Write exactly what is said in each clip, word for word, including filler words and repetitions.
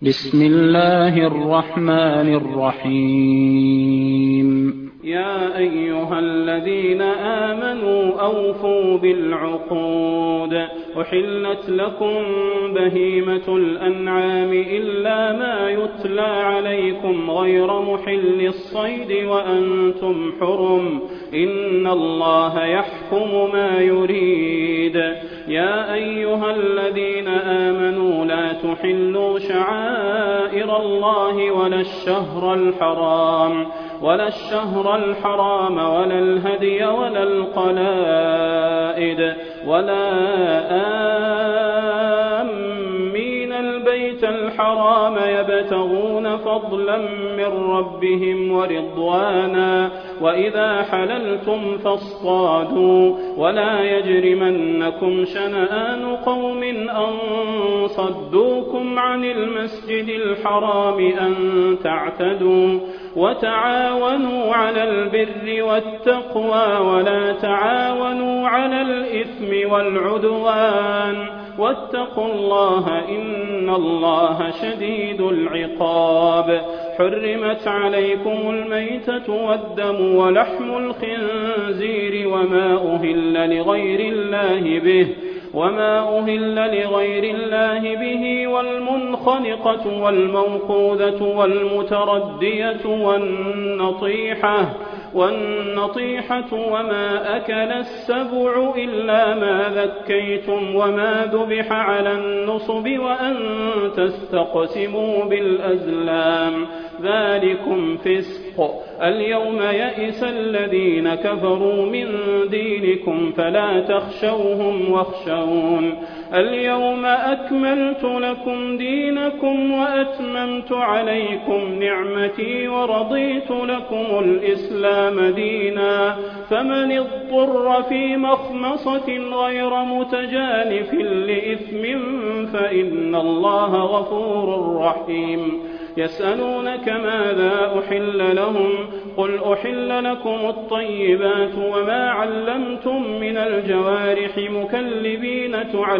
بسم الله الرحمن الرحيم. يا أيها الذين آمنوا أوفوا بالعقود. أحلت لكم بهيمة الأنعام إلا ما يتلى عليكم غير محل الصيد وأنتم حرم، إن الله يحكم ما يريد. يا أيها الذين آمنوا لا تحلوا شعائر الله ولا الشهر الحرام ولا الشهر الحرام ولا الهدي ولا القلائد ولا آمين البيت الحرام يبتغون فضلا من ربهم ورضوانا، وإذا حللتم فاصطادوا، ولا يجرمنكم شنآن قوم أن صدوكم عن المسجد الحرام أن تعتدوا، وتعاونوا على البر والتقوى ولا تعاونوا على الإثم والعدوان، واتقوا الله إن الله شديد العقاب. حرمت عليكم الميتة والدم ولحم الخنزير وما أهل لغير الله به وما أهل لغير الله به والمنخنقة والموقوذة والمتردية والنطيحة والنطيحة وما أكل السبع إلا ما ذكيتم وما ذبح على النصب وأن تستقسموا بالأزلام، ذلكم فسق. اليوم يئس الذين كفروا من دينكم فلا تخشوهم واخشون. اليوم أكملت لكم دينكم وأتممت عليكم نعمتي ورضيت لكم الإسلام دينا، فمن اضطر في مخمصة غير متجانف لإثم فإن الله غفور رحيم. يسألونك ماذا أحل لهم؟ قل أحل لكم الطيبات وما علمتم من الجوارح مكلبين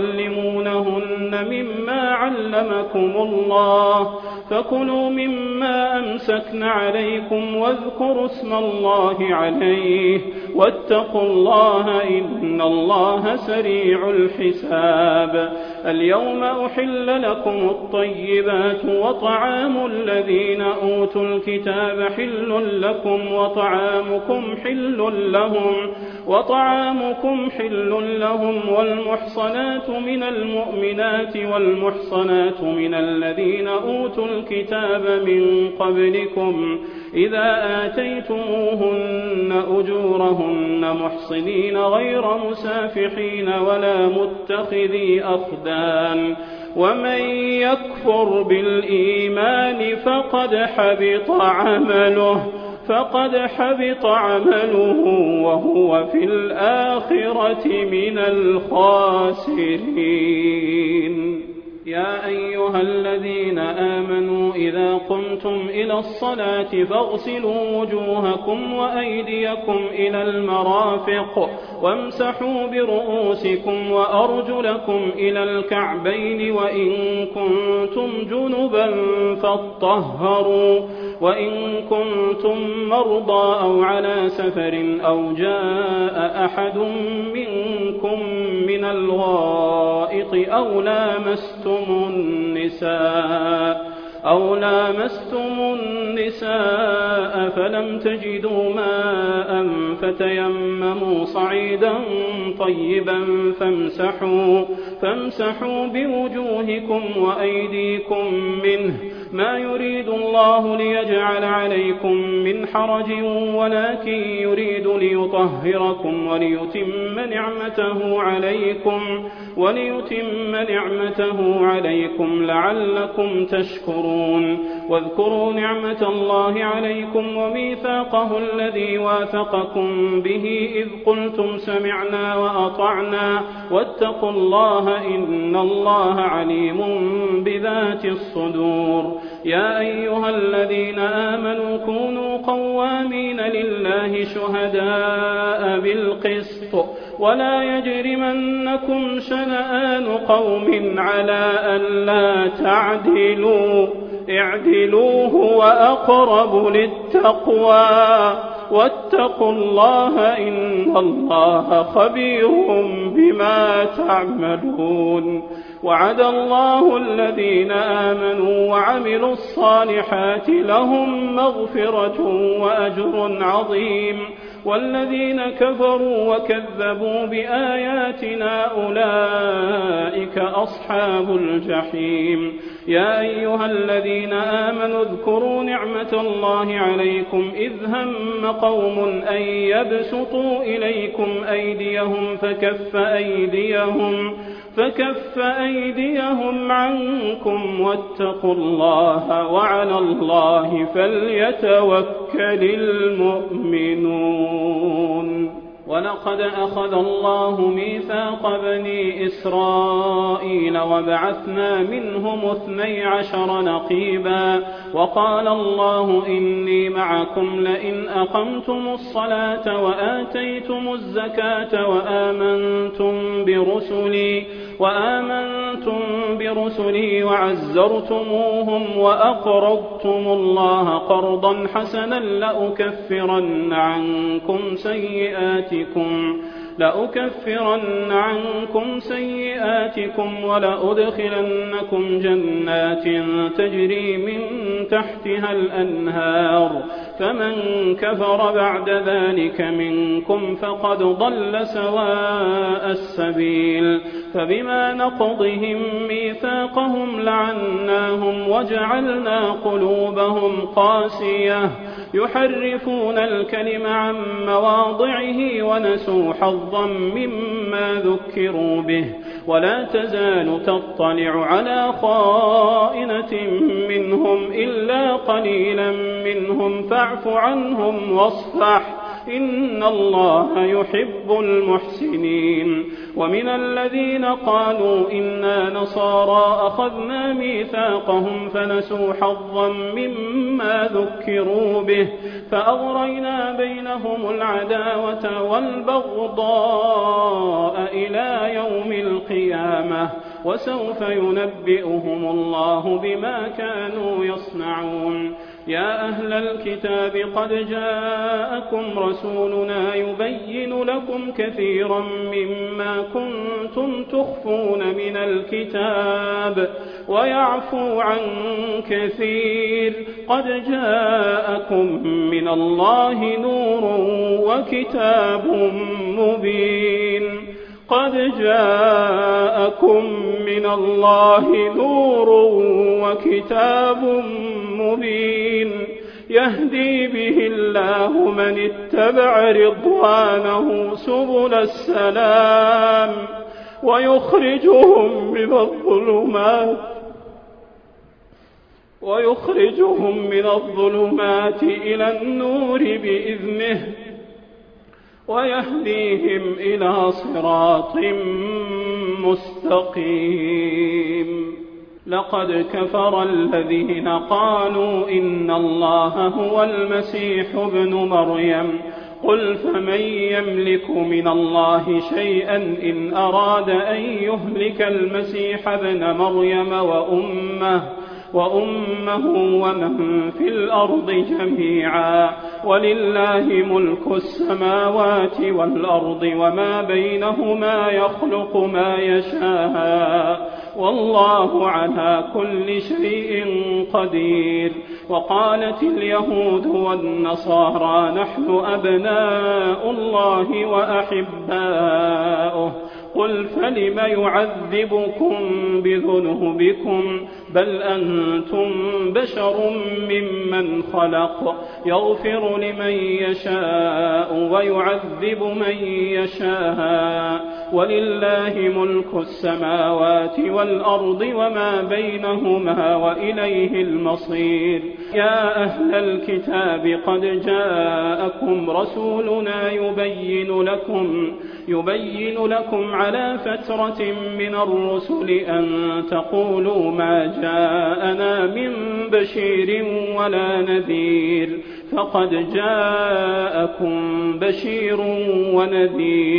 تعلمونهن مما علمكم الله، فكلوا مما أمسكن عليكم واذكروا اسم الله عليه، واتقوا الله إن الله سريع الحساب. اليوم أحل لكم الطيبات وطعام الذين أوتوا الكتاب حل لكم وطعامكم حل لهم وطعامكم حل لهم والمحصنات من المؤمنات والمحصنات من الذين أوتوا الكتاب من قبلكم إذا آتيتموهن أجورهن محصنين غير مسافحين ولا متخذي أخدان، ومن يكفر بالإيمان فقد حبط عمله فقد حبط عمله وهو في الآخرة من الخاسرين. يا أيها الذين آمنوا إذا قمتم إلى الصلاة فاغسلوا وجوهكم وأيديكم إلى المرافق وامسحوا برؤوسكم وأرجلكم إلى الكعبين، وإن كنتم جنبا فاطهروا، وإن كنتم مرضى أو على سفر أو جاء أحد منكم من الغائط أو لامستم النساء أو لامستم النساء فلم تجدوا ماء فتيمموا صعيدا طيبا فامسحوا فامسحوا بوجوهكم وأيديكم منه، ما يريد الله ليجعل عليكم من حرج ولكن يريد ليطهركم وليتم نعمته عليكم وليتم نعمته عليكم لعلكم تشكرون. واذكروا نعمة الله عليكم وميثاقه الذي واثقكم به إذ قلتم سمعنا وأطعنا، واتقوا الله إن الله عليم بذات الصدور. يا أيها الذين آمنوا كونوا قوامين لله شهداء بالقسط ولا يجرمنكم شنآن قوم على ألا تعدلوا اعدلوا هو أقرب للتقوى واتقوا الله إن الله خبير بما تعملون. وعد الله الذين آمنوا وعملوا الصالحات لهم مغفرة وأجر عظيم، والذين كفروا وكذبوا بآياتنا أولئك أصحاب الجحيم. يا أيها الذين آمنوا اذكروا نعمة الله عليكم إذ هم قوم أن يبسطوا إليكم أيديهم فكف أيديهم فكف أيديهم عنكم واتقوا الله وعلى الله فليتوكل المؤمنون. ولقد أخذ الله ميثاق بني إسرائيل وبعثنا منهم اثني عشر نقيبا وقال الله إني معكم لئن أقمتم الصلاة وآتيتم الزكاة وآمنتم برسلي وآمنتم برسلي وعزرتموهم وأقرضتم الله قرضا حسنا لأكفرن عنكم سيئاتكم لأكفرن عنكم سيئاتكم ولأدخلنكم جنات تجري من تحتها الأنهار فمن كفر بعد ذلك منكم فقد ضل سواء السبيل. فبما نقضهم ميثاقهم لعناهم وجعلنا قلوبهم قاسية يحرفون الكلم عن مواضعه ونسوا حظا مما ذكروا به ولا تزال تطلع على خائنة منهم إلا قليلا منهم فاعف عنهم واصفح إن الله يحب المحسنين. ومن الذين قالوا إنا نصارى أخذنا ميثاقهم فنسوا حظا مما ذكروا به فأغرينا بينهم العداوة والبغضاء إلى يوم القيامة وسوف ينبئهم الله بما كانوا يصنعون. يا أهل الكتاب قد جاءكم رسولنا يبين لكم كثيرا مما كنتم تخفون من الكتاب ويعفو عن كثير قد جاءكم من الله نور وكتاب مبين قد جاءكم من الله نور وكتاب مبين يهدي به الله من اتبع رضوانه سبل السلام ويخرجهم من الظلمات ويخرجهم من الظلمات إلى النور بإذنه ويهديهم إلى صراط مستقيم. لقد كفر الذين قالوا إن الله هو المسيح ابن مريم قل فمن يملك من الله شيئا إن أراد أن يهلك المسيح ابن مريم وأمه وأمه ومن في الأرض جميعا ولله ملك السماوات والأرض وما بينهما يخلق ما يشاء والله على كل شيء قدير. وقالت اليهود والنصارى نحن أبناء الله وأحباؤه قل فلم يعذبكم بذنوبكم بل أنتم بشر ممن خلق يغفر لمن يشاء ويعذب من يشاء ولله ملك السماوات والأرض وما بينهما وإليه المصير. يا أهل الكتاب قد جاءكم رسولنا يبين لكم يبين لكم على فترة من الرسل أن تقولوا ما جاءنا من بشير ولا نذير فقد جاءكم بشير ونذير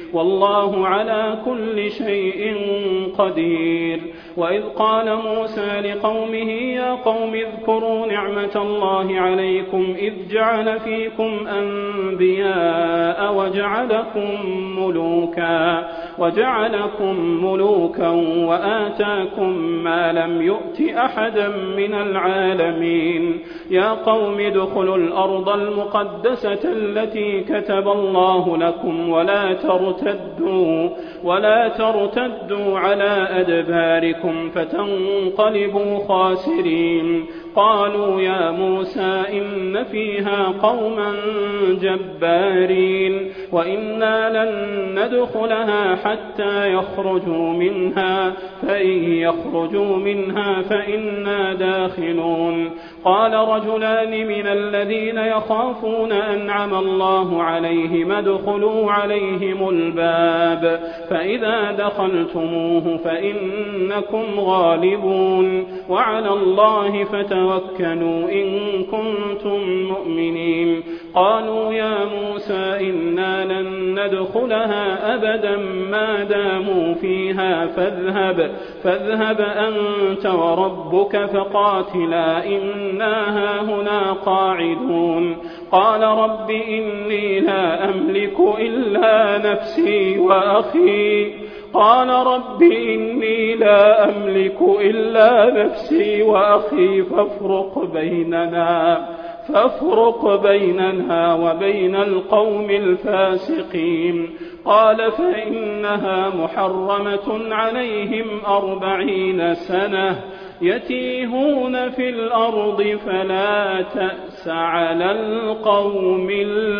والله على كل شيء قدير. وإذ قال موسى لقومه يا قوم اذكروا نعمة الله عليكم إذ جعل فيكم أنبياء وجعلكم ملوكا وجعلكم ملوكا وآتاكم ما لم يؤت أحدا من العالمين. يا قوم ادخلوا الأرض المقدسة التي كتب الله لكم ولا ترتدوا ولا ترتدوا على أدباركم فتنقلبوا خاسرين. قالوا يا موسى إن فيها قوما جبارين وإنا لن ندخلها حتى يخرجوا منها فإن يخرجوا منها فإنا داخلون. قال رجلان من الذين يخافون أنعم الله عليهم ادخلوا عليهم الباب فإذا دخلتموه فإنكم غالبون وعلى الله فتوكلوا إن كنتم مؤمنين. قالوا يا موسى إنا لن ندخلها أبدا ما داموا فيها فاذهب فاذهب أنت وربك فقاتلا إنا هاهنا قاعدون. قال رب إني لا أملك إلا نفسي وأخي قال رب إني لا أملك إلا نفسي وأخي فافرق بيننا فافرق بيننا وبين القوم الفاسقين. قال فإنها محرمة عليهم أربعين سنة يتيهون في الأرض فلا تأس على القوم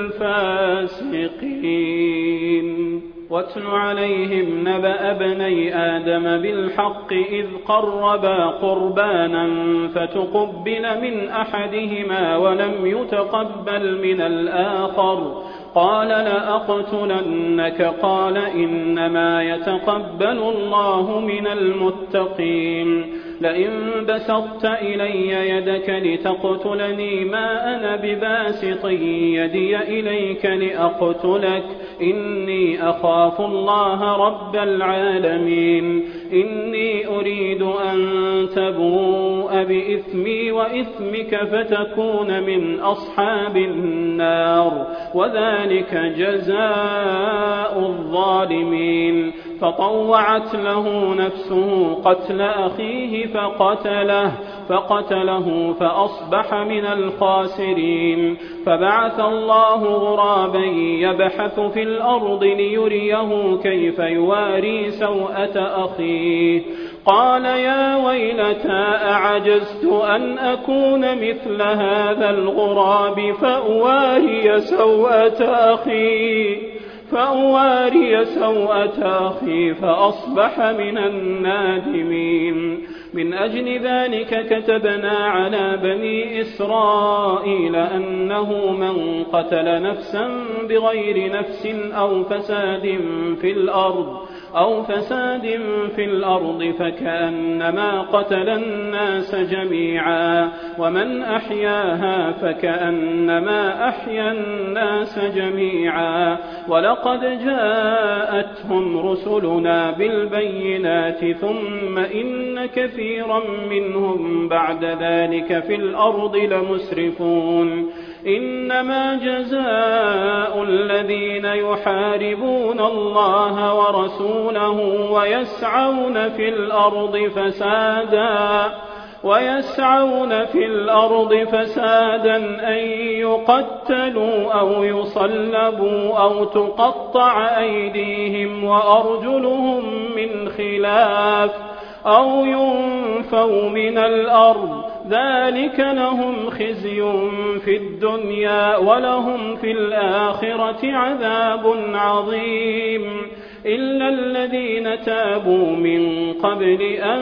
الفاسقين. واتل عليهم نبأ ابني آدم بالحق إذ قربا قربانا فتقبل من أحدهما ولم يتقبل من الآخر قال لأقتلنك قال إنما يتقبل الله من المتقين. لئن بسطت إلي يدك لتقتلني ما أنا بباسط يدي إليك لأقتلك إني أخاف الله رب العالمين. إني أريد أن تبوء بإثمي وإثمك فتكون من أصحاب النار وذلك جزاء الظالمين. فطوعت له نفسه قتل أخيه فقتله فقتله فأصبح من الخاسرين. فبعث الله غرابا يبحث في الأرض ليريه كيف يواري سوءة أخيه قال يا ويلتى أعجزت أن أكون مثل هذا الغراب فأواري سوءة أخي فأواري سوءة أخي فأصبح من النادمين. من أجل ذلك كتبنا على بني إسرائيل أنه من قتل نفسا بغير نفس أو فساد في الأرض أو فساد في الأرض فكأنما قتل الناس جميعا ومن أحياها فكأنما أحيا الناس جميعا. ولقد جاءتهم رسلنا بالبينات ثم إن كثيرا منهم بعد ذلك في الأرض لمسرفون. إنما جزاء الذين يحاربون الله ورسوله ويسعون في الأرض فسادا ويسعون في الأرض فسادا أن يقتلوا أو يصلبوا أو تقطع أيديهم وأرجلهم من خلاف أو ينفوا من الأرض ذلك لهم خزي في الدنيا ولهم في الآخرة عذاب عظيم. إلا الذين تابوا من قبل أن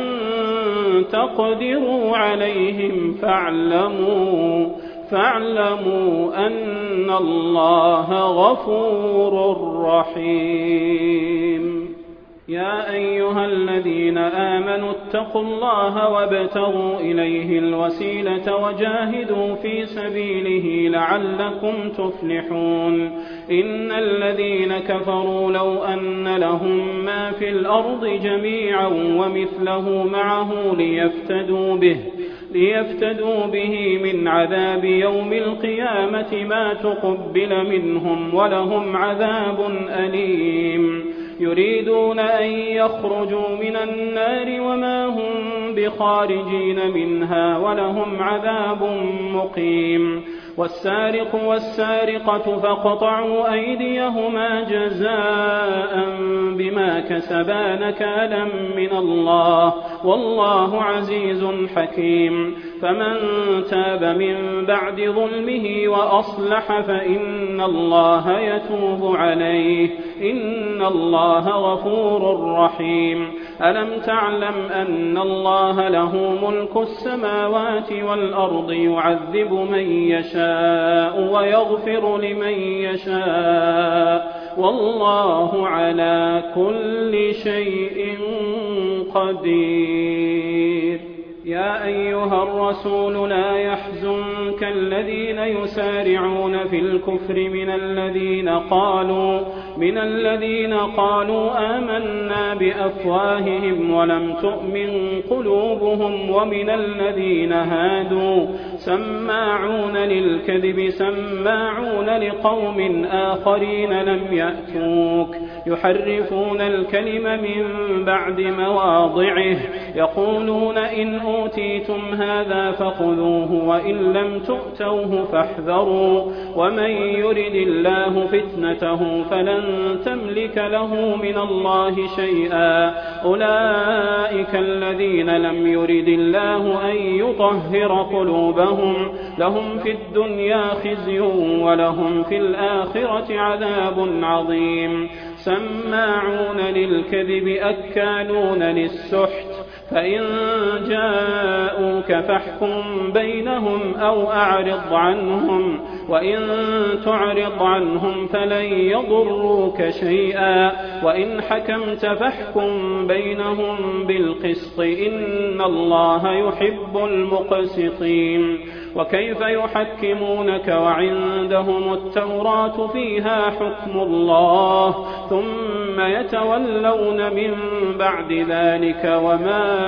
تقدروا عليهم فاعلموا فاعلموا أن الله غفور رحيم. يا أيها الذين آمنوا اتقوا الله وابتغوا إليه الوسيلة وجاهدوا في سبيله لعلكم تفلحون إن الذين كفروا لو أن لهم ما في الأرض جميعا ومثله معه ليفتدوا به ليفتدوا به من عذاب يوم القيامة ما تقبل منهم ولهم عذاب أليم يريدون أن يخرجوا من النار وما هم بخارجين منها ولهم عذاب مقيم والسارق والسارقة فاقطعوا أيديهما جزاء بما كسبا نكالا من الله والله عزيز حكيم فمن تاب من بعد ظلمه وأصلح فإن الله يتوب عليه إن الله غفور رحيم ألم تعلم أن الله له ملك السماوات والأرض يعذب من يشاء ويغفر لمن يشاء والله على كل شيء قدير يا أيها الرسول لا يحزنك الذين يسارعون في الكفر من الذين قالوا من الذين قالوا آمنا بأفواههم ولم تؤمن قلوبهم ومن الذين هادوا سماعون للكذب سماعون لقوم آخرين لم يأتوك يحرفون الكلم من بعد مواضعه يقولون إن أوتيتم هذا فخذوه وإن لم تؤتوه فاحذروا ومن يرد الله فتنته فلن تملك له من الله شيئا أولئك الذين لم يرد الله أن يطهر قلوبهم لهم في الدنيا خزي ولهم في الآخرة عذاب عظيم سماعون للكذب أكالون للسحت فإن جاءوك فاحكم بينهم أو أعرض عنهم وإن تعرض عنهم فلن يضروك شيئا وإن حكمت فاحكم بينهم بالقسط إن الله يحب المقسطين وكيف يحكمونك وعندهم التوراة فيها حكم الله ثم يتولون من بعد ذلك وما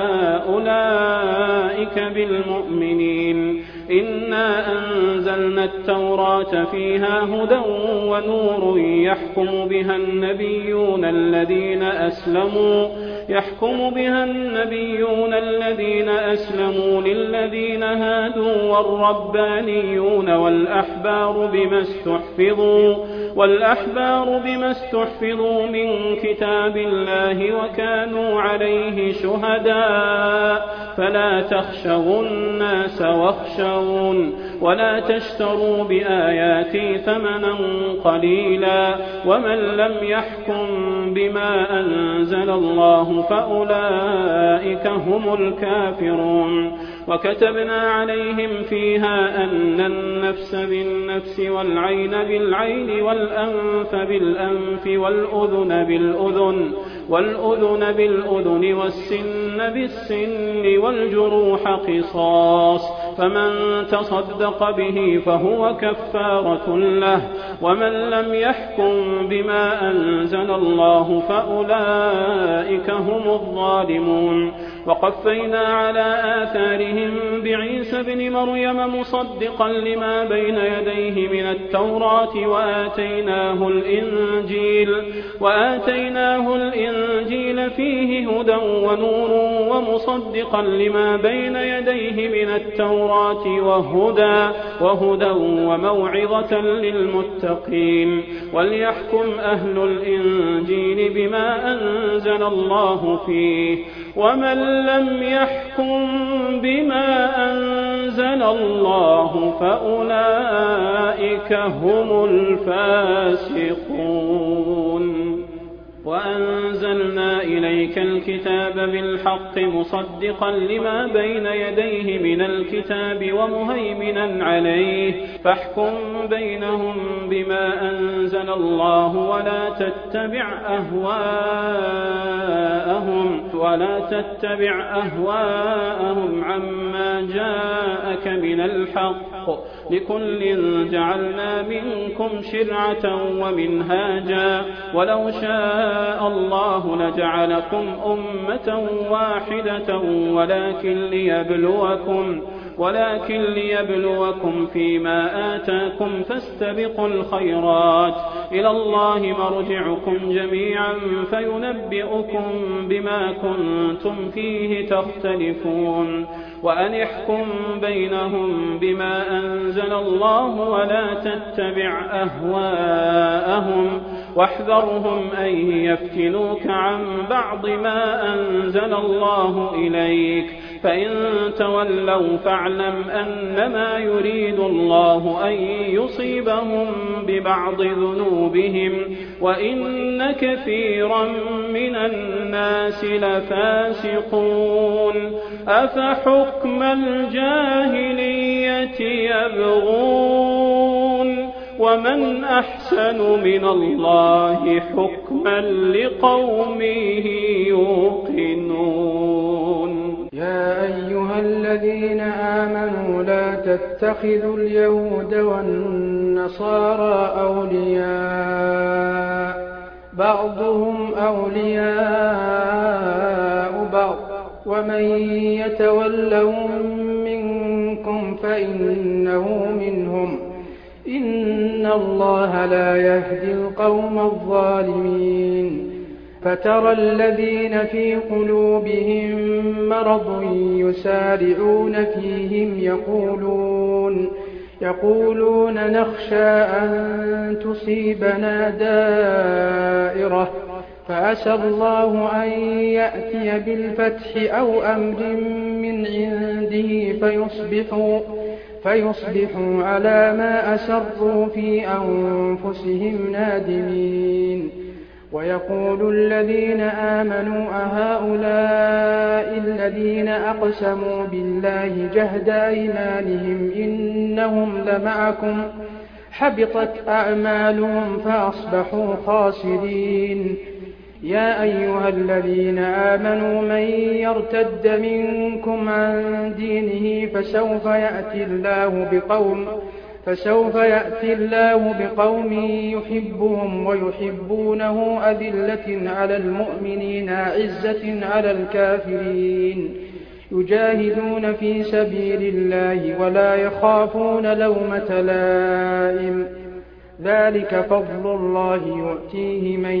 أولئك بالمؤمنين إنا أنزلنا التوراة فيها هدى ونور يحكم بها النبيون الذين أسلموا يحكم بها النبيون الذين أسلموا للذين هادوا والربانيون والأحبار بما استحفظوا والأحبار بما استحفظوا من كتاب الله وكانوا عليه شهداء فلا تخشوا الناس واخشون ولا تشتروا بآياتي ثمنا قليلا ومن لم يحكم بما أنزل الله فأولئك هم الكافرون وكتبنا عليهم فيها أن النفس بالنفس والعين بالعين والأنف بالأنف والأذن بالأذن والأذن بالأذن والسن بالسن والجروح قصاص فمن تصدق به فهو كفارة له ومن لم يحكم بما أنزل الله فأولئك هم الظالمون وقفينا على آثارهم بعيسى بن مريم مصدقا لما بين يديه من التوراة وآتيناه الإنجيل وآتيناه الإنجيل فيه هدى ونور ومصدقا لما بين يديه من التوراة وهدى وهدى وموعظة للمتقين وليحكم أهل الإنجيل بما أنزل الله فيه ومن لم يحكم بما أنزل الله فأولئك هم الفاسقون وأنزلنا إليك الكتاب بالحق مصدقا لما بين يديه من الكتاب ومهيمنا عليه فاحكم بينهم بما أنزل الله ولا تتبع أهواءهم ولا تتبع أهواءهم عما جاءك من الحق لكل جعلنا منكم شرعة ومنهاجا ولو شاء الله لجعلكم أمة واحدة ولكن ليبلوكم ولكن ليبلوكم فيما آتاكم فاستبقوا الخيرات إلى الله مرجعكم جميعا فينبئكم بما كنتم فيه تختلفون وأن احكم بينهم بما أنزل الله ولا تتبع أهواءهم واحذرهم أن يفتنوك عن بعض ما أنزل الله إليك فإن تولوا فاعلم أنما يريد الله أن يصيبهم ببعض ذنوبهم وإن كثيرا من الناس لفاسقون أفحكم الجاهلية يبغون ومن أحسن من الله حكما لقوم يوقنون. يا أيها الذين آمنوا لا تتخذوا اليهود والنصارى أولياء بعضهم أولياء بعض ومن يتولهم منكم فإنه منهم إن الله لا يهدي القوم الظالمين. فترى الذين في قلوبهم مرض يسارعون فيهم يقولون يقولون نخشى أن تصيبنا دائرة فعسى الله أن يأتي بالفتح أو أمر من عنده فيصبحوا فيصبحوا على ما أسروا في أنفسهم نادمين. ويقول الذين آمنوا أهؤلاء الذين أقسموا بالله جهد أيمانهم إنهم لمعكم حبطت أعمالهم فأصبحوا خاسرين. يا أيها الذين آمنوا من يرتد منكم عن دينه فسوف يأتي الله بقوم فسوف يأتي الله بقوم يحبهم ويحبونه أذلة على المؤمنين أعزة على الكافرين يجاهدون في سبيل الله ولا يخافون لومة لائم ذلك فضل الله يؤتيه من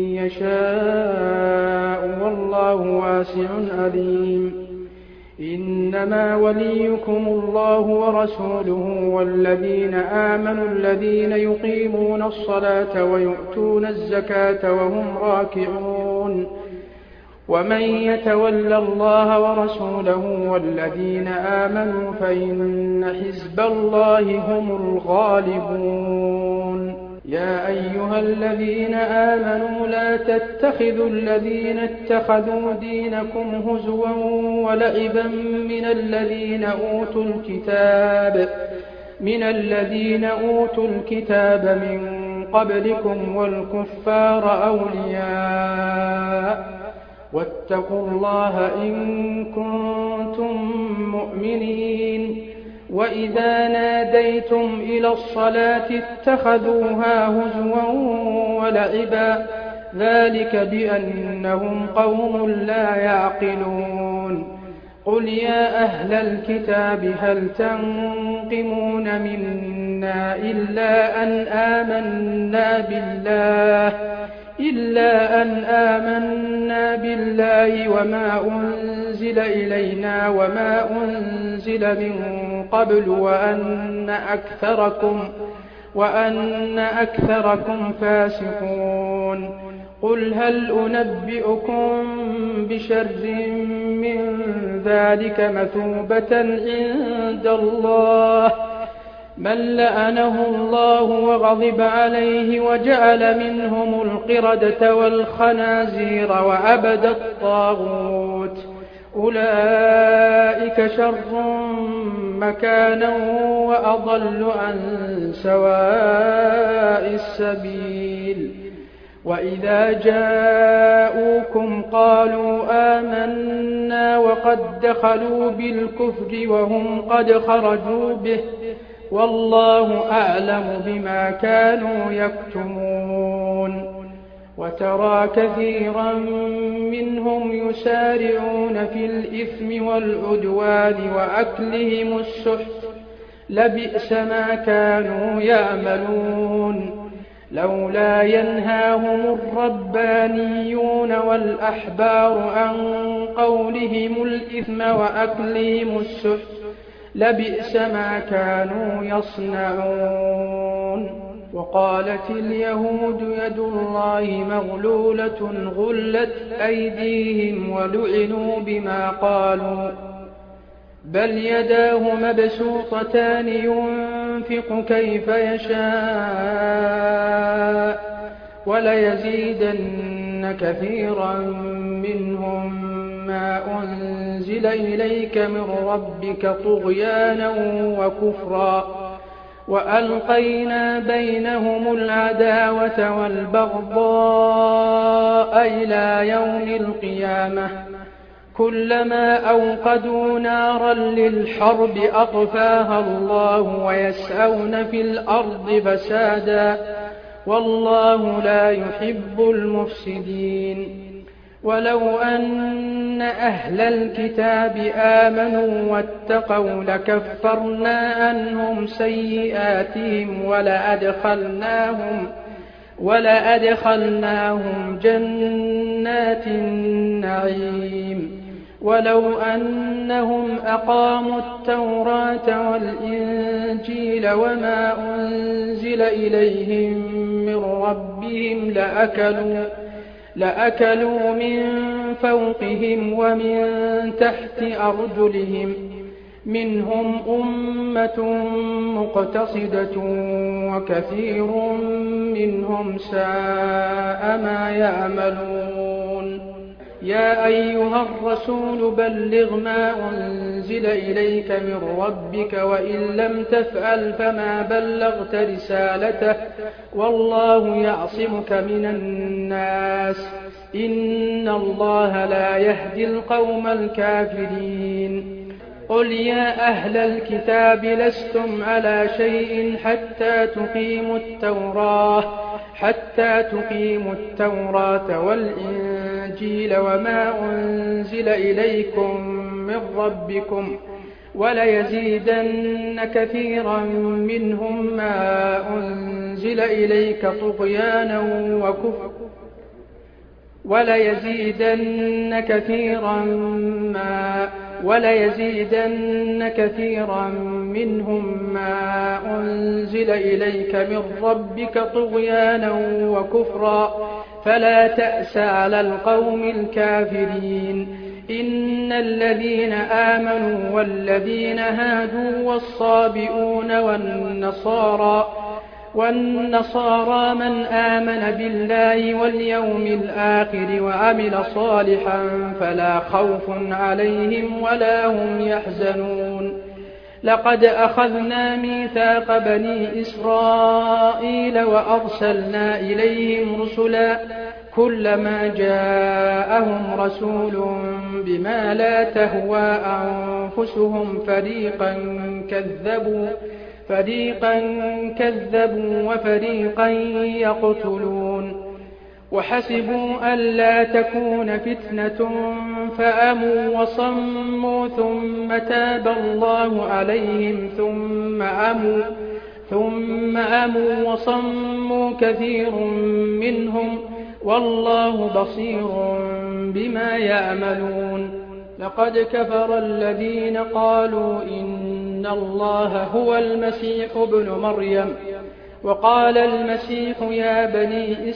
يشاء والله واسع عليم. إنما وليكم الله ورسوله والذين آمنوا الذين يقيمون الصلاة ويؤتون الزكاة وهم راكعون. ومن يتول الله ورسوله والذين آمنوا فإن حزب الله هم الغالبون. يا أيها الذين آمنوا لا تتخذوا الذين اتخذوا دينكم هزوا ولعبا من الذين أوتوا الكتاب من الذين أوتوا الكتاب من قبلكم والكفار أولياء واتقوا الله إن كنتم مؤمنين. وإذا ناديتم إلى الصلاة اتخذوها هزوا ولعبا ذلك بأنهم قوم لا يعقلون. قل يا أهل الكتاب هل تنقمون منا إلا أن آمنا بالله إلا أن آمنا بالله وما أنزل إلينا وما أنزل من قبل وأن أكثركم وأن أكثركم فاسقون. قل هل أنبئكم بشر من ذلك مثوبة عند الله من لعنه الله وغضب عليه وجعل منهم القردة والخنازير وعبد الطاغوت أولئك شر مكانا وأضل عن سواء السبيل. وإذا جاءوكم قالوا آمنا وقد دخلوا بالكفر وهم قد خرجوا به والله أعلم بما كانوا يكتمون. وترى كثيرا منهم يسارعون في الإثم والعدوان وأكلهم السحت لبئس ما كانوا يعملون. لولا ينهاهم الربانيون والأحبار عن قولهم الإثم وأكلهم السحت لبئس ما كانوا يصنعون. وقالت اليهود يد الله مغلولة غلت أيديهم ولعنوا بما قالوا بل يداه مبسوطتان ينفق كيف يشاء وليزيدن كثيرا منهم ما أنزل إليك من ربك طغيانا وكفرا وألقينا بينهم العداوة والبغضاء إلى يوم القيامة كلما أوقدوا نارا للحرب أطفاها الله ويسعون في الأرض فسادا والله لا يحب المفسدين. ولو أن أهل الكتاب آمنوا واتقوا لكفرنا عنهم سيئاتهم ولأدخلناهم, ولأدخلناهم جنات النعيم. ولو أنهم أقاموا التوراة والإنجيل وما أنزل إليهم من ربهم لأكلوا لأكلوا من فوقهم ومن تحت أرجلهم منهم أمة مقتصدة وكثير منهم ساء ما يعملون. يا أيها الرسول بلغ ما أنزل إليك من ربك وإن لم تفعل فما بلغت رسالته والله يعصمك من الناس إن الله لا يهدي القوم الكافرين. قل يا أهل الكتاب لستم على شيء حتى تقيموا التوراة حتى تقيموا التوراة والإنجيل وما أنزل إليكم من ربكم وليزيدن كثيرا منهم ما أنزل إليك طغيانا وكفرا وليزيدن كثيرا ما وليزيدن كثيرا منهم ما أنزل إليك من ربك طغيانا وكفرا فلا تأس على القوم الكافرين. إن الذين آمنوا والذين هادوا والصابئون والنصارى والنصارى من آمن بالله واليوم الآخر وعمل صالحا فلا خوف عليهم ولا هم يحزنون. لقد أخذنا ميثاق بني إسرائيل وأرسلنا إليهم رسلا كلما جاءهم رسول بما لا تهوى أنفسهم فريقا كذبوا فريقا كذبوا وفريقا يقتلون. وحسبوا ألا تكون فتنة فأموا وصموا ثم تاب الله عليهم ثم أموا ثم أموا وصموا كثير منهم والله بصير بما يعملون. لقد كفر الذين قالوا إن الله هو المسيح ابن مريم وقال المسيح يا بني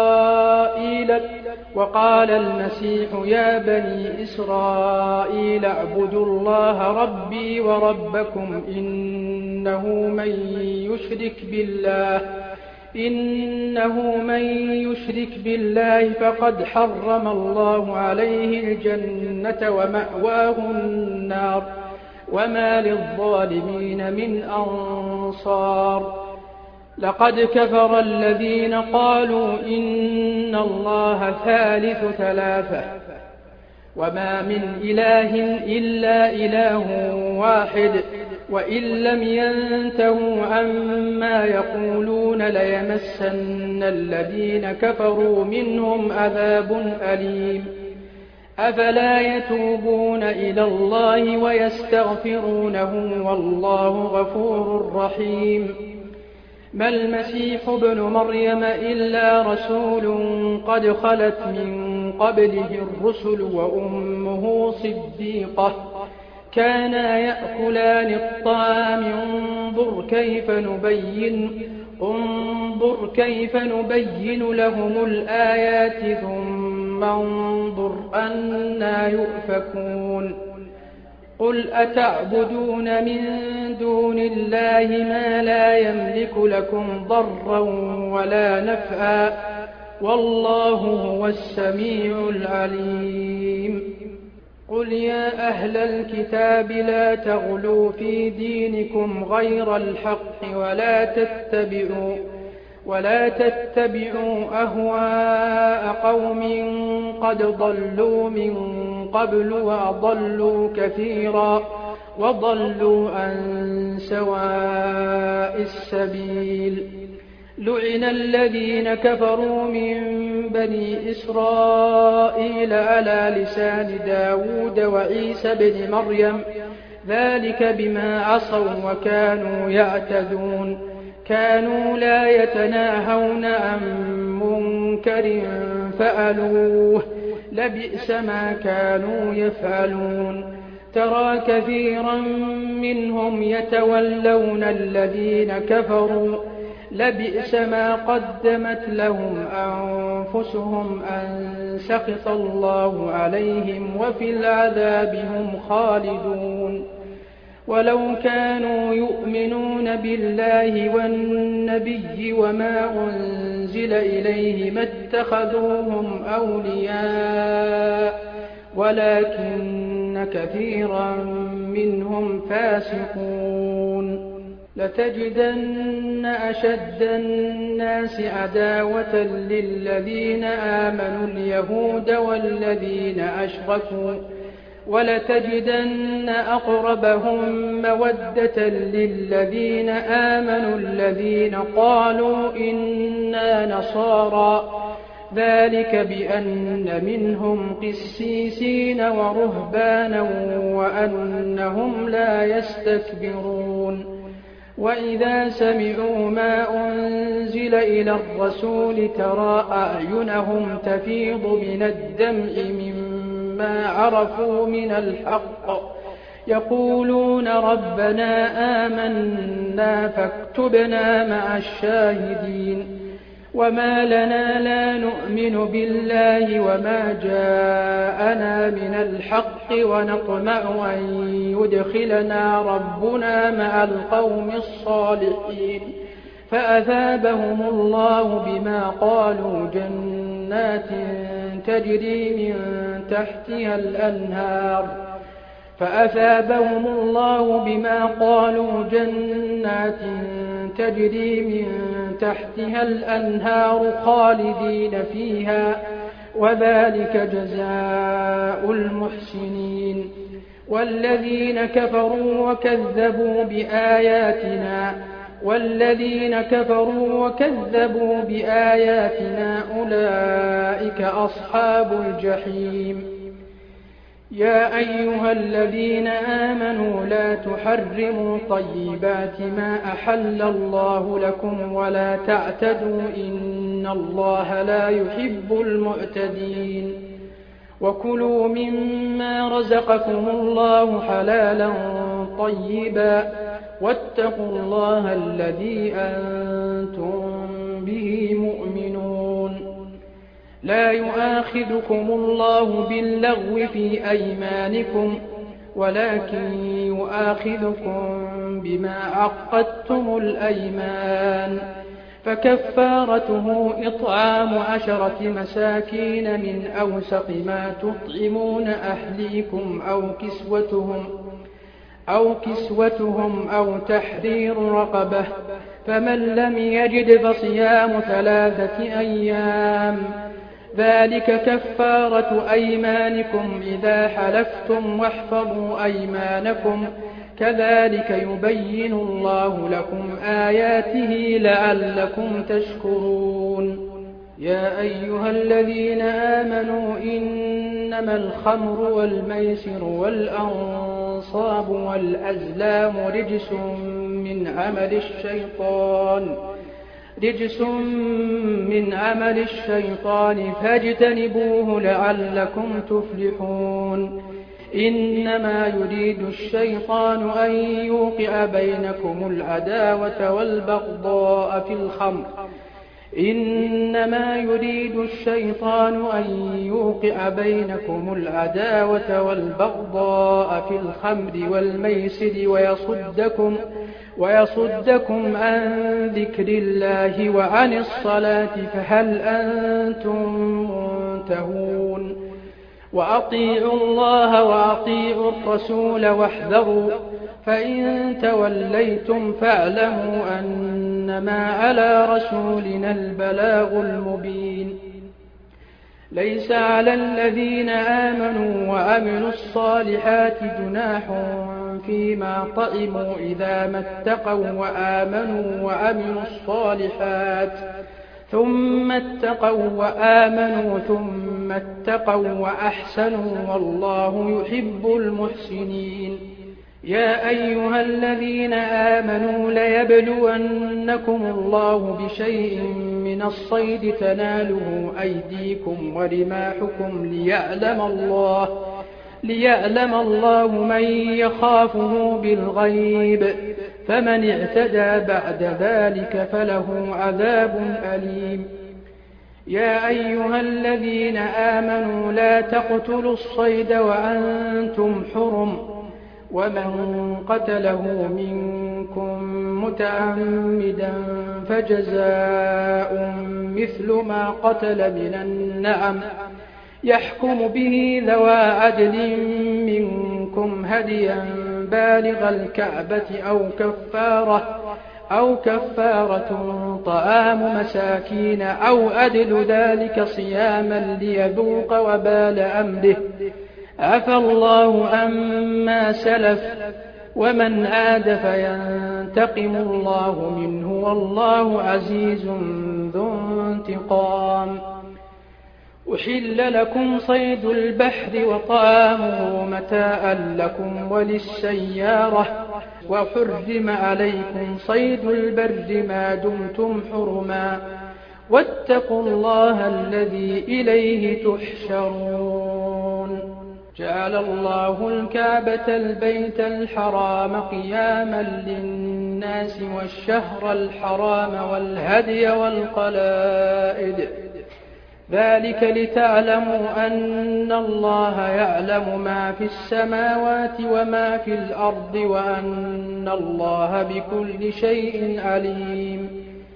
إسرائيل وقال المسيح يا بني إسرائيل اعبدوا الله ربي وربكم إنه من يشرك بالله إنه من يشرك بالله فقد حرم الله عليه الجنة ومأواه النار وما للظالمين من أنصار لقد كفر الذين قالوا إن الله ثالث ثلاثة وما من إله إلا إله واحد وإن لم ينتهوا عما يقولون ليمسن الذين كفروا منهم عذاب أليم أفلا يتوبون إلى الله ويستغفرونه والله غفور رحيم ما المسيح ابن مريم إلا رسول قد خلت من قبله الرسل وأمه صديقة كانا يأكلان الطعام انظر كيف نبين انظر كيف نبين لهم الآيات ثم انظر أنى يؤفكون قل أتعبدون من دون الله ما لا يملك لكم ضرا ولا نفعا والله هو السميع العليم قل يا أهل الكتاب لا تغلوا في دينكم غير الحق ولا تتبعوا ولا تتبعوا أهواء قوم قد ضلوا من قبل وأضلوا كثيرا وضلوا عن سواء السبيل لعن الذين كفروا من بني إسرائيل على لسان داود وعيسى بن مريم ذلك بما عصوا وكانوا يعتدون كانوا لا يتناهون عن منكر فعلوه لبئس ما كانوا يفعلون ترى كثيرا منهم يتولون الذين كفروا لبئس ما قدمت لهم أنفسهم أن سخط الله عليهم وفي العذاب هم خالدون ولو كانوا يؤمنون بالله والنبي وما أنزل إليه ما اتخذوهم أولياء ولكن كثيرا منهم فاسقون لتجدن أشد الناس عداوة للذين آمنوا اليهود والذين أشركوا ولتجدن أقربهم مودة للذين آمنوا الذين قالوا إنا نصارى ذلك بأن منهم قسيسين ورهبانا وأنهم لا يستكبرون وإذا سمعوا ما أنزل إلى الرسول ترى أعينهم تفيض من الدمع مما عرفوا من الحق يقولون ربنا آمنا فاكتبنا مع الشاهدين وما لنا لا نؤمن بالله وما جاءنا من الحق ونطمع أن يدخلنا ربنا مع القوم الصالحين فأثابهم الله بما قالوا جنات تجري من تحتها الأنهار فأثابهم الله بما قالوا جنات تجري من تحتها الأنهار خالدين فيها وذلك جزاء المحسنين والذين كفروا وكذبوا بآياتنا والذين كفروا وكذبوا بآياتنا أولئك أصحاب الجحيم يا أيها الذين آمنوا لا تحرموا طيبات ما أحل الله لكم ولا تعتدوا إن الله لا يحب المعتدين وكلوا مما رزقكم الله حلالا طيبا واتقوا الله الذي أنتم به مؤمنون لا يؤاخذكم الله باللغو في أيمانكم ولكن يؤاخذكم بما عقدتم الأيمان، فكفارته إطعام عشرة مساكين من أوسط ما تطعمون أهليكم أو كسوتهم أو كسوتهم أو تحرير رقبة، فمن لم يجد فصيام ثلاثة أيام، ذلك كفارة أيمانكم إذا حلفتم، واحفظوا أيمانكم، كذلك يبين الله لكم آياته لعلكم تشكرون. يا أيها الذين آمنوا إنما الخمر والميسر والأنصاب والأزلام رجس من عمل الشيطان رجس من عمل الشيطان فاجتنبوه لعلكم تفلحون. إنما يريد الشيطان أن يوقع بينكم العداوة والبغضاء في الخمر إنما يريد الشيطان أن يوقع بينكم العداوة والبغضاء في الخمر والميسر ويصدكم ويصدكم عن ذكر الله وعن الصلاة، فهل أنتم منتهون؟ وأطيعوا الله وأطيعوا الرسول واحذروا، فإن توليتم فاعلموا أنما على رسولنا البلاغ المبين. ليس على الذين آمنوا وعملوا الصالحات جناح فيما طعموا إذا ما اتقوا وآمنوا وعملوا الصالحات ثم اتقوا وآمنوا ثم اتقوا وأحسنوا والله يحب المحسنين. يا أيها الذين آمنوا ليبلونكم الله بشيء من الصيد تناله أيديكم ورماحكم ليعلم الله ليعلم الله من يخافه بالغيب، فمن اعتدى بعد ذلك فله عذاب أليم. يا أيها الذين آمنوا لا تقتلوا الصيد وأنتم حرم، ومن قتله منكم متعمدا فجزاء مثل ما قتل من النعم، يحكم به ذوى عدل منكم هديا بالغ الكعبة أو كفارة أو كفارة طعام مساكين أو عدل ذلك صياما ليذوق وبال أمره، عفى الله عما سلف، ومن عاد فينتقم الله منه والله عزيز ذو انتقام. أحل لكم صيد البحر وطعامه متاعا لكم وللسيارة، وحرم عليكم صيد البر ما دمتم حرما، واتقوا الله الذي إليه تحشرون. جعل الله الكعبة البيت الحرام قياما للناس والشهر الحرام والهدي والقلائد، ذلك لتعلموا أن الله يعلم ما في السماوات وما في الأرض وأن الله بكل شيء عليم.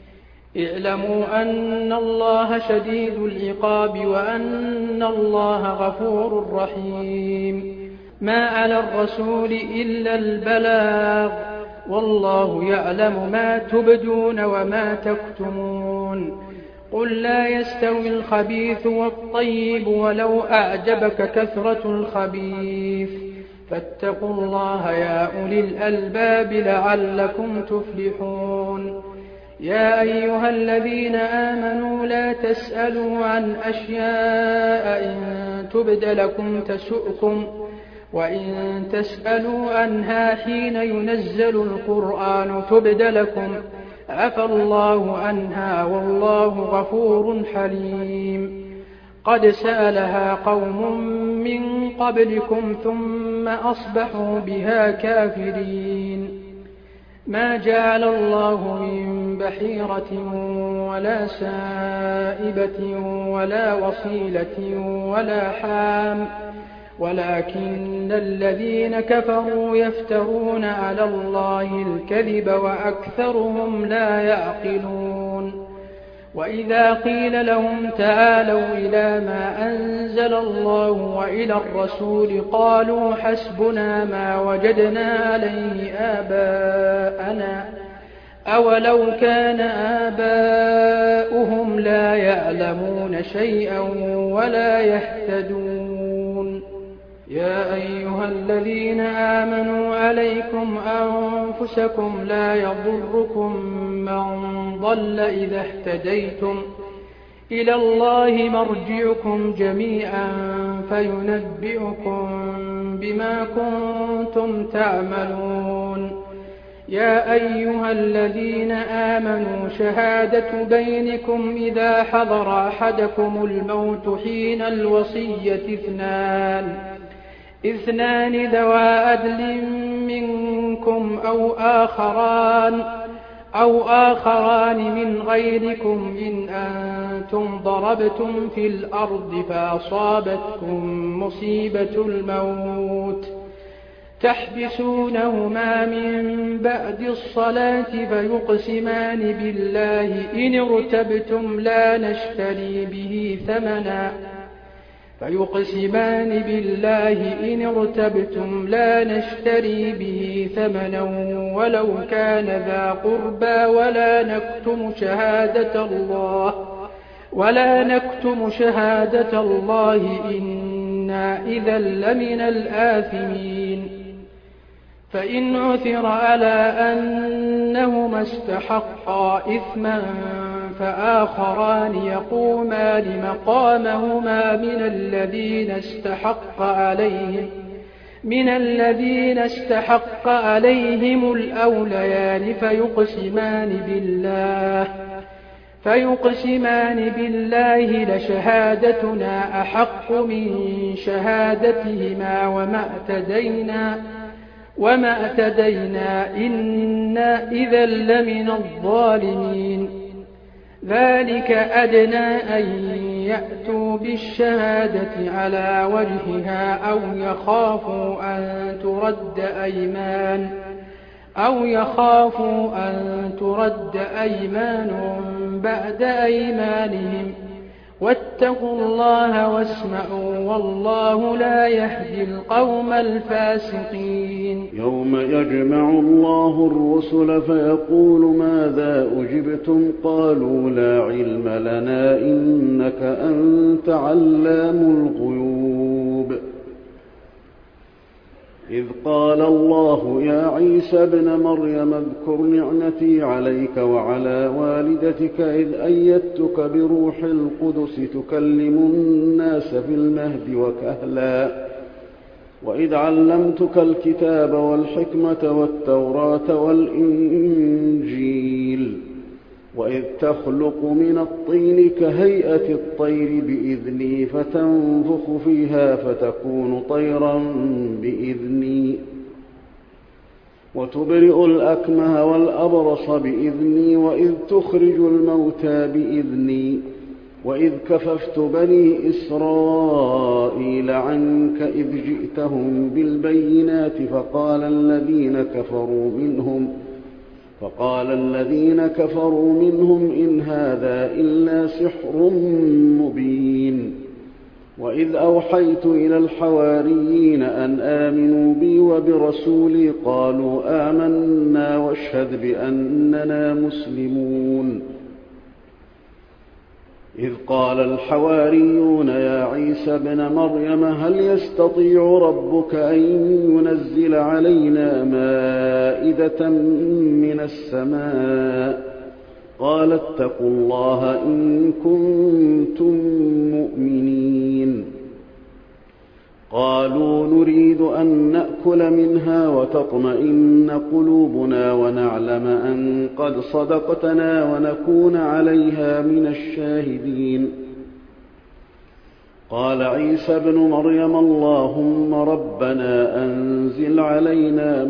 اعلموا أن الله شديد العقاب وأن الله غفور رحيم. ما على الرسول إلا البلاغ، والله يعلم ما تبدون وما تكتمون. قل لا يستوي الخبيث والطيب ولو أعجبك كثرة الخبيث، فاتقوا الله يا أولي الألباب لعلكم تفلحون. يا أيها الذين آمنوا لا تسألوا عن أشياء إن تبد لكم تسؤكم، وإن تسألوا عنها حين ينزل القرآن تبد لكم عفى الله عنها والله غفور حليم. قد سألها قوم من قبلكم ثم أصبحوا بها كافرين. ما جعل الله من بحيرة ولا سائبة ولا وصيلة ولا حام ولكن الذين كفروا يفترون على الله الكذب وأكثرهم لا يعقلون وإذا قيل لهم تعالوا إلى ما أنزل الله وإلى الرسول قالوا حسبنا ما وجدنا عليه آباءنا أولو كان آباؤهم لا يعلمون شيئا ولا يهتدون يا أيها الذين آمنوا عليكم أنفسكم لا يضركم من ضل إذا اهتديتم إلى الله مرجعكم جميعا فينبئكم بما كنتم تعملون يا أيها الذين آمنوا شهادة بينكم إذا حضر أحدكم الموت حين الوصية اثنان اثنان ذوى عدل منكم أو آخران أو آخران من غيركم إن أنتم ضربتم في الأرض فأصابتكم مصيبة الموت تحبسونهما من بعد الصلاة فيقسمان بالله إن ارتبتم لا نشتري به ثمنا فيقسمان بالله إن ارتبتم لا نشتري به ثمنا ولو كان ذا قربى ولا نكتم شهادة الله ولا نكتم شهادة الله إنا إذا لمن الآثمين فإن عثر على أنهما استحقا إثما فآخران يقومان مقامهما من الذين استحق عليهم من الذين استحق عليهم الأوليان فيقسمان بالله فيقسمان بالله لشهادتنا أحق من شهادتهما وما اعتدينا وما اعتدينا إنا إذا لمن الظالمين ذلك أدنى أن يأتوا بالشهادة على وجهها أو يخافوا أن ترد أيمان أو يخافوا أن ترد أيمان بعد أيمانهم واتقوا الله واسمعوا والله لا يهدي القوم الفاسقين يوم يجمع الله الرسل فيقول ماذا أجبتم قالوا لا علم لنا إنك أنت علام الغيوب إذ قال الله يا عيسى ابن مريم اذكر نعمتي عليك وعلى والدتك إذ أيدتك بروح القدس تكلم الناس في المهد وكهلا وإذ علمتك الكتاب والحكمة والتوراة والإنجيل وإذ تخلق من الطين كهيئة الطير بإذني فتنفخ فيها فتكون طيرا بإذني وتبرئ الأكمه والأبرص بإذني وإذ تخرج الموتى بإذني وإذ كففت بني إسرائيل عنك إذ جئتهم بالبينات فقال الذين كفروا منهم فقال الذين كفروا منهم إن هذا إلا سحر مبين وإذ أوحيت إلى الحواريين أن آمنوا بي وبرسولي قالوا آمنا واشهد بأننا مسلمون إذ قال الحواريون يا عيسى ابن مريم هل يستطيع ربك أن ينزل علينا مائدة من السماء قال اتقوا الله إن كنتم مؤمنين قالوا نريد أن نأكل منها وتطمئن قلوبنا ونعلم أن قد صدقتنا ونكون عليها من الشاهدين قال عيسى ابن مريم اللهم ربنا أنزل علينا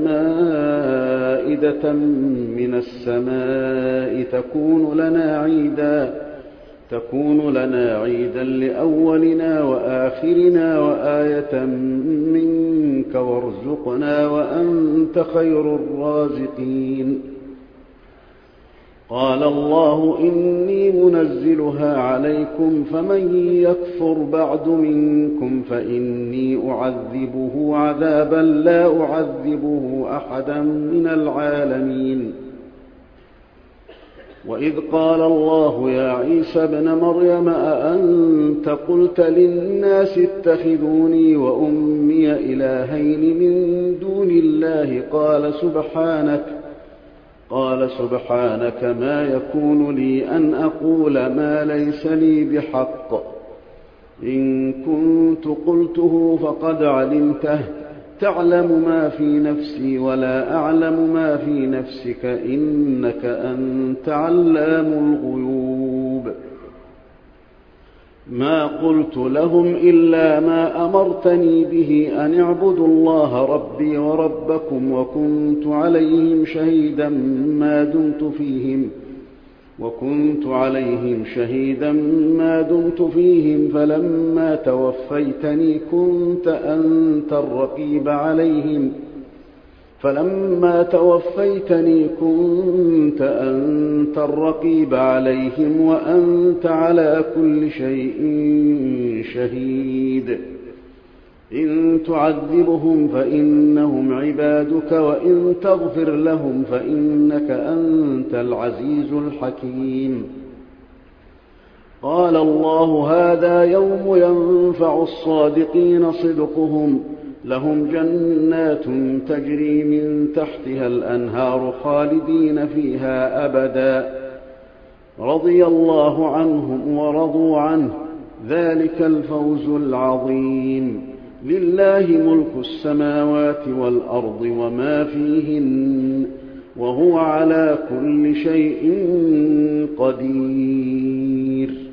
مائدة من السماء تكون لنا عيدا تكون لنا عيدا لأولنا وآخرنا وآية منك وارزقنا وأنت خير الرازقين. قال الله إني منزلها عليكم فمن يكفر بعد منكم فإني أعذبه عذابا لا أعذبه أحدا من العالمين. وإذ قال الله يا عيسى ابن مريم أأنت قلت للناس اتخذوني وأمي إلهين من دون الله قال سبحانك قال سبحانك ما يكون لي أن أقول ما ليس لي بحق إن كنت قلته فقد علمته تعلم ما في نفسي ولا أعلم ما في نفسك إنك أنت علام الغيوب. ما قلت لهم إلا ما أمرتني به أن اعبدوا الله ربي وربكم وكنت عليهم شهيدا ما دمت فيهم وكنت عليهم شهيدا ما دمت فيهم فلما توفيتني كنت أنت الرقيب عليهم فلما توفيتني كنت أنت الرقيب عليهم وأنت على كل شيء شهيد. إن تعذبهم فإنهم عبادك وإن تغفر لهم فإنك أنت العزيز الحكيم. قال الله هذا يوم ينفع الصادقين صدقهم لهم جنات تجري من تحتها الأنهار خالدين فيها أبدا رضي الله عنهم ورضوا عنه ذلك الفوز العظيم. لله ملك السماوات والأرض وما فيهن وهو على كل شيء قدير.